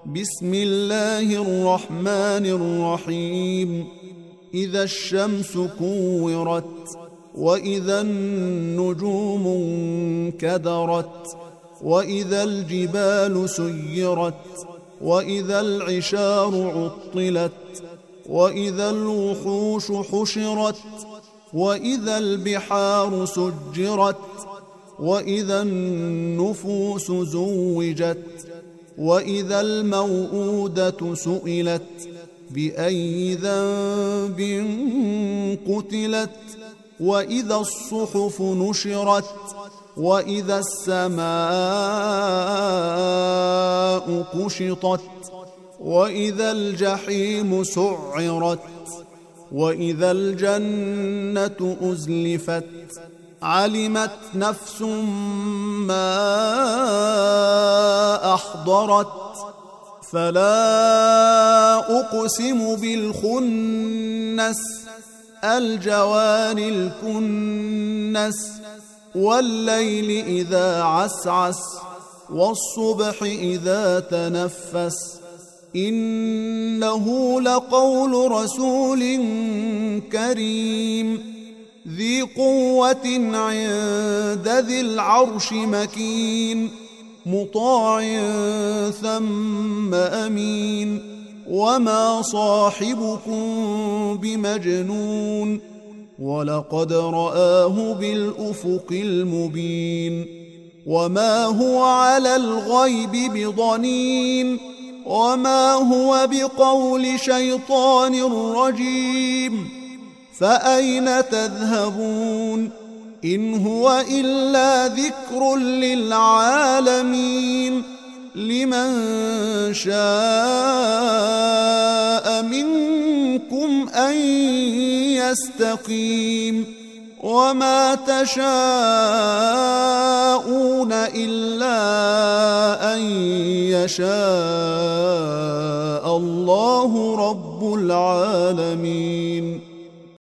بسم الله الرحمن الرحيم. إذا الشمس كورت وإذا النجوم انكدرت وإذا الجبال سيرت وإذا العشار عطلت وإذا الوحوش حشرت وإذا البحار سجرت وإذا النفوس زوجت وإذا الموءودة سئلت بأي ذنب قتلت وإذا الصحف نشرت وإذا السماء كشطت وإذا الجحيم سعرت وإذا الجنة أزلفت علمت نفس ما أحضرت فلا أقسم بالخنس الجوار الكنس والليل إذا عسعس والصبح إذا تنفس إنه لقول رسول كريم ذي قوة عند ذي العرش مكين مطاع ثم أمين وما صاحبكم بمجنون ولقد رآه بالأفق المبين وما هو على الغيب بضنين وما هو بقول شيطان رجيم فأين تذهبون إن هو إلا ذكر للعالمين لمن شاء منكم أن يستقيم وما تشاءون إلا أن يشاء الله رب العالمين.